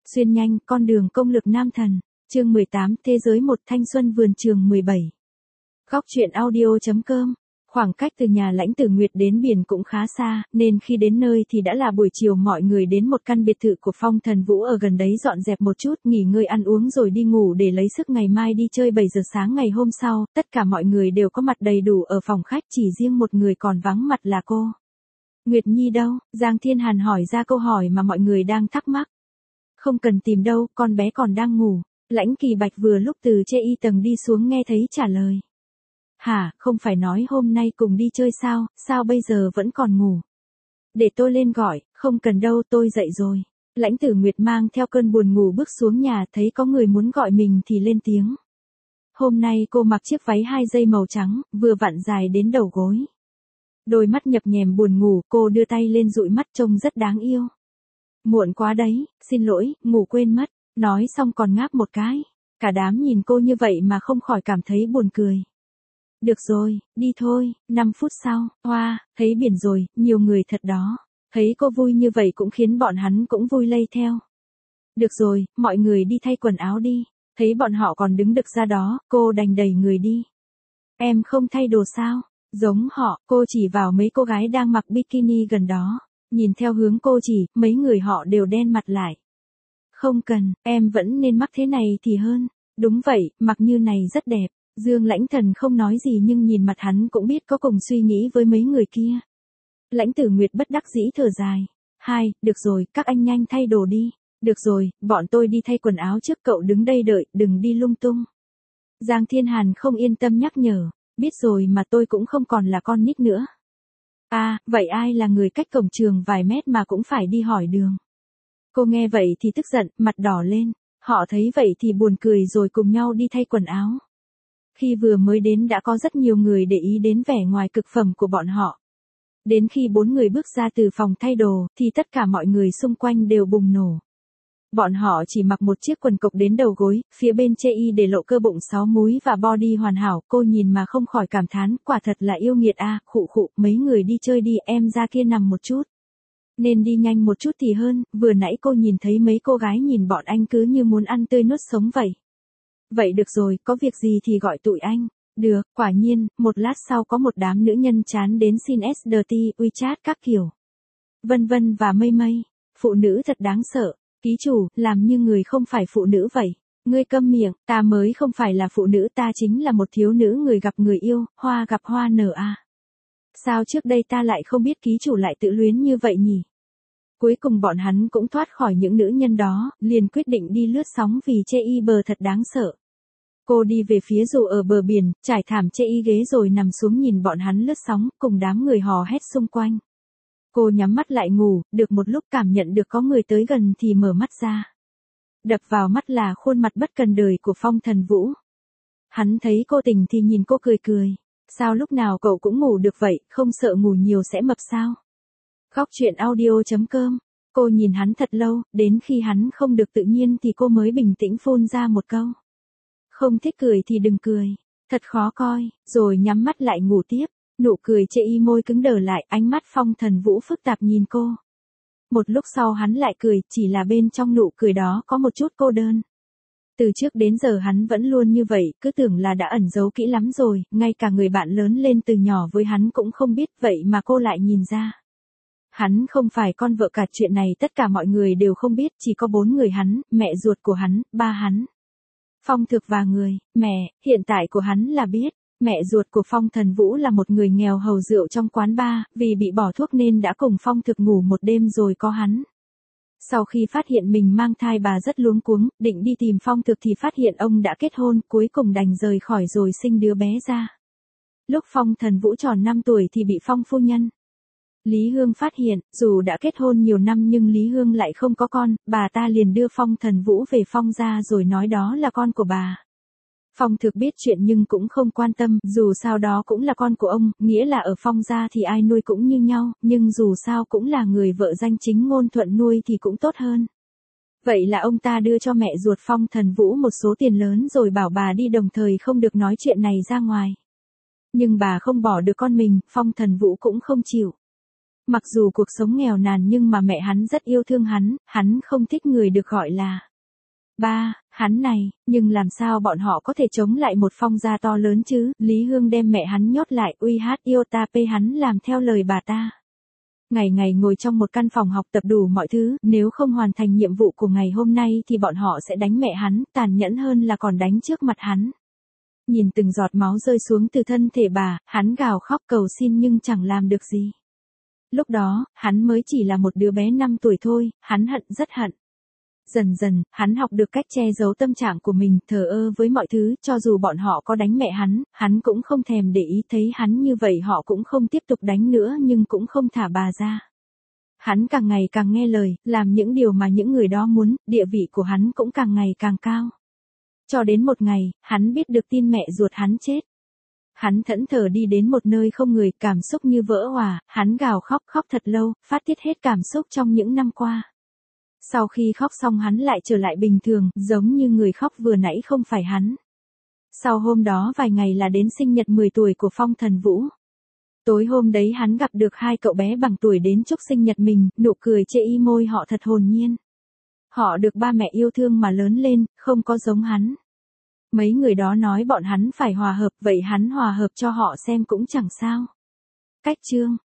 Xuyên nhanh, con đường công lực nam thần. Chương 18, thế giới một thanh xuân vườn trường 17. Góc truyện audio.com. Khoảng cách từ nhà Lãnh Tử Nguyệt đến biển cũng khá xa, nên khi đến nơi thì đã là buổi chiều. Mọi người đến một căn biệt thự của Phong Thần Vũ ở gần đấy dọn dẹp một chút, nghỉ ngơi ăn uống rồi đi ngủ để lấy sức ngày mai đi chơi. 7 giờ sáng ngày hôm sau, tất cả mọi người đều có mặt đầy đủ ở phòng khách, chỉ riêng một người còn vắng mặt là cô. Nguyệt Nhi đâu? Giang Thiên Hàn hỏi ra câu hỏi mà mọi người đang thắc mắc. Không cần tìm đâu, con bé còn đang ngủ. Lãnh Kỳ Bạch vừa lúc từ trên y tầng đi xuống nghe thấy trả lời. Hả, không phải nói hôm nay cùng đi chơi sao, sao bây giờ vẫn còn ngủ? Để tôi lên gọi, không cần đâu, tôi dậy rồi. Lãnh Tử Nguyệt mang theo cơn buồn ngủ bước xuống nhà, thấy có người muốn gọi mình thì lên tiếng. Hôm nay cô mặc chiếc váy 2 dây màu trắng, vừa vặn dài đến đầu gối. Đôi mắt nhập nhèm buồn ngủ, cô đưa tay lên dụi mắt trông rất đáng yêu. Muộn quá đấy, xin lỗi, ngủ quên mất. Nói xong còn ngáp một cái. Cả đám nhìn cô như vậy mà không khỏi cảm thấy buồn cười. Được rồi, đi thôi. 5 phút sau, hoa, thấy biển rồi, nhiều người thật đó. Thấy cô vui như vậy cũng khiến bọn hắn cũng vui lây theo. Được rồi, mọi người đi thay quần áo đi. Thấy bọn họ còn đứng đực ra đó, cô đành đẩy người đi. Em không thay đồ sao? Giống họ, cô chỉ vào mấy cô gái đang mặc bikini gần đó. Nhìn theo hướng cô chỉ, mấy người họ đều đen mặt lại. Không cần, em vẫn nên mặc thế này thì hơn. Đúng vậy, mặc như này rất đẹp. Dương Lãnh Thần không nói gì nhưng nhìn mặt hắn cũng biết có cùng suy nghĩ với mấy người kia. Lãnh Tử Nguyệt bất đắc dĩ thở dài. Được rồi, các anh nhanh thay đồ đi. Được rồi, bọn tôi đi thay quần áo trước, cậu đứng đây đợi, đừng đi lung tung. Giang Thiên Hàn không yên tâm nhắc nhở. Biết rồi mà, tôi cũng không còn là con nít nữa. Vậy ai là người cách cổng trường vài mét mà cũng phải đi hỏi đường? Cô nghe vậy thì tức giận, mặt đỏ lên. Họ thấy vậy thì buồn cười rồi cùng nhau đi thay quần áo. Khi vừa mới đến đã có rất nhiều người để ý đến vẻ ngoài cực phẩm của bọn họ. Đến khi 4 người bước ra từ phòng thay đồ, thì tất cả mọi người xung quanh đều bùng nổ. Bọn họ chỉ mặc một chiếc quần cộc đến đầu gối, phía bên chê y để lộ cơ bụng 6 múi và body hoàn hảo. Cô nhìn mà không khỏi cảm thán, quả thật là yêu nghiệt a. Khụ, mấy người đi chơi đi, em ra kia nằm một chút. Nên đi nhanh một chút thì hơn, vừa nãy cô nhìn thấy mấy cô gái nhìn bọn anh cứ như muốn ăn tươi nuốt sống vậy. Vậy được rồi, có việc gì thì gọi tụi anh. Được, quả nhiên, một lát sau có một đám nữ nhân chán đến xin SDT, WeChat các kiểu. Vân Vân và Mây. Phụ nữ thật đáng sợ. Ký chủ, làm như người không phải phụ nữ vậy. Ngươi câm miệng, ta mới không phải là phụ nữ, ta chính là một thiếu nữ người gặp người yêu, hoa gặp hoa nở a. Sao trước đây ta lại không biết ký chủ lại tự luyến như vậy nhỉ? Cuối cùng bọn hắn cũng thoát khỏi những nữ nhân đó, liền quyết định đi lướt sóng vì chê y bờ thật đáng sợ. Cô đi về phía dù ở bờ biển, trải thảm chê y ghế rồi nằm xuống nhìn bọn hắn lướt sóng, cùng đám người hò hét xung quanh. Cô nhắm mắt lại ngủ, được một lúc cảm nhận được có người tới gần thì mở mắt ra. Đập vào mắt là khuôn mặt bất cần đời của Phong Thần Vũ. Hắn thấy cô tỉnh thì nhìn cô cười. Sao lúc nào cậu cũng ngủ được vậy, không sợ ngủ nhiều sẽ mập sao? Góc truyện audio.com. Cô nhìn hắn thật lâu, đến khi hắn không được tự nhiên thì cô mới bình tĩnh phun ra một câu. Không thích cười thì đừng cười. Thật khó coi, rồi nhắm mắt lại ngủ tiếp. Nụ cười chê y môi cứng đờ lại, ánh mắt Phong Thần Vũ phức tạp nhìn cô. Một lúc sau hắn lại cười, chỉ là bên trong nụ cười đó có một chút cô đơn. Từ trước đến giờ hắn vẫn luôn như vậy, cứ tưởng là đã ẩn giấu kỹ lắm rồi, ngay cả người bạn lớn lên từ nhỏ với hắn cũng không biết, vậy mà cô lại nhìn ra. Hắn không phải con vợ cả, chuyện này tất cả mọi người đều không biết, chỉ có 4 người hắn, mẹ ruột của hắn, ba hắn. Phong Thực và người, mẹ, hiện tại của hắn là biết. Mẹ ruột của Phong Thần Vũ là một người nghèo hầu rượu trong quán bar, vì bị bỏ thuốc nên đã cùng Phong Thực ngủ một đêm rồi có hắn. Sau khi phát hiện mình mang thai bà rất luống cuống, định đi tìm Phong Thực thì phát hiện ông đã kết hôn, cuối cùng đành rời khỏi rồi sinh đứa bé ra. Lúc Phong Thần Vũ tròn 5 tuổi thì bị Phong phu nhân Lý Hương phát hiện, dù đã kết hôn nhiều năm nhưng Lý Hương lại không có con, bà ta liền đưa Phong Thần Vũ về Phong gia rồi nói đó là con của bà. Phong Thực biết chuyện nhưng cũng không quan tâm, dù sao đó cũng là con của ông, nghĩa là ở Phong gia thì ai nuôi cũng như nhau, nhưng dù sao cũng là người vợ danh chính ngôn thuận nuôi thì cũng tốt hơn. Vậy là ông ta đưa cho mẹ ruột Phong Thần Vũ một số tiền lớn rồi bảo bà đi, đồng thời không được nói chuyện này ra ngoài. Nhưng bà không bỏ được con mình, Phong Thần Vũ cũng không chịu. Mặc dù cuộc sống nghèo nàn nhưng mà mẹ hắn rất yêu thương hắn không thích người được gọi là ba, hắn này, nhưng làm sao bọn họ có thể chống lại một Phong gia to lớn chứ, Lý Hương đem mẹ hắn nhốt lại, uy hát yêu ta pê hắn làm theo lời bà ta. Ngày ngày ngồi trong một căn phòng học tập đủ mọi thứ, nếu không hoàn thành nhiệm vụ của ngày hôm nay thì bọn họ sẽ đánh mẹ hắn, tàn nhẫn hơn là còn đánh trước mặt hắn. Nhìn từng giọt máu rơi xuống từ thân thể bà, hắn gào khóc cầu xin nhưng chẳng làm được gì. Lúc đó, hắn mới chỉ là một đứa bé 5 tuổi thôi, hắn hận rất hận. Dần dần, hắn học được cách che giấu tâm trạng của mình, thờ ơ với mọi thứ, cho dù bọn họ có đánh mẹ hắn cũng không thèm để ý, thấy hắn như vậy họ cũng không tiếp tục đánh nữa nhưng cũng không thả bà ra. Hắn càng ngày càng nghe lời, làm những điều mà những người đó muốn, địa vị của hắn cũng càng ngày càng cao. Cho đến một ngày, hắn biết được tin mẹ ruột hắn chết. Hắn thẫn thờ đi đến một nơi không người, cảm xúc như vỡ òa, hắn gào khóc thật lâu, phát tiết hết cảm xúc trong những năm qua. Sau khi khóc xong hắn lại trở lại bình thường, giống như người khóc vừa nãy không phải hắn. Sau hôm đó vài ngày là đến sinh nhật 10 tuổi của Phong Thần Vũ. Tối hôm đấy hắn gặp được 2 cậu bé bằng tuổi đến chúc sinh nhật mình, nụ cười chê y môi họ thật hồn nhiên. Họ được ba mẹ yêu thương mà lớn lên, không có giống hắn. Mấy người đó nói bọn hắn phải hòa hợp, vậy hắn hòa hợp cho họ xem cũng chẳng sao. Cách chương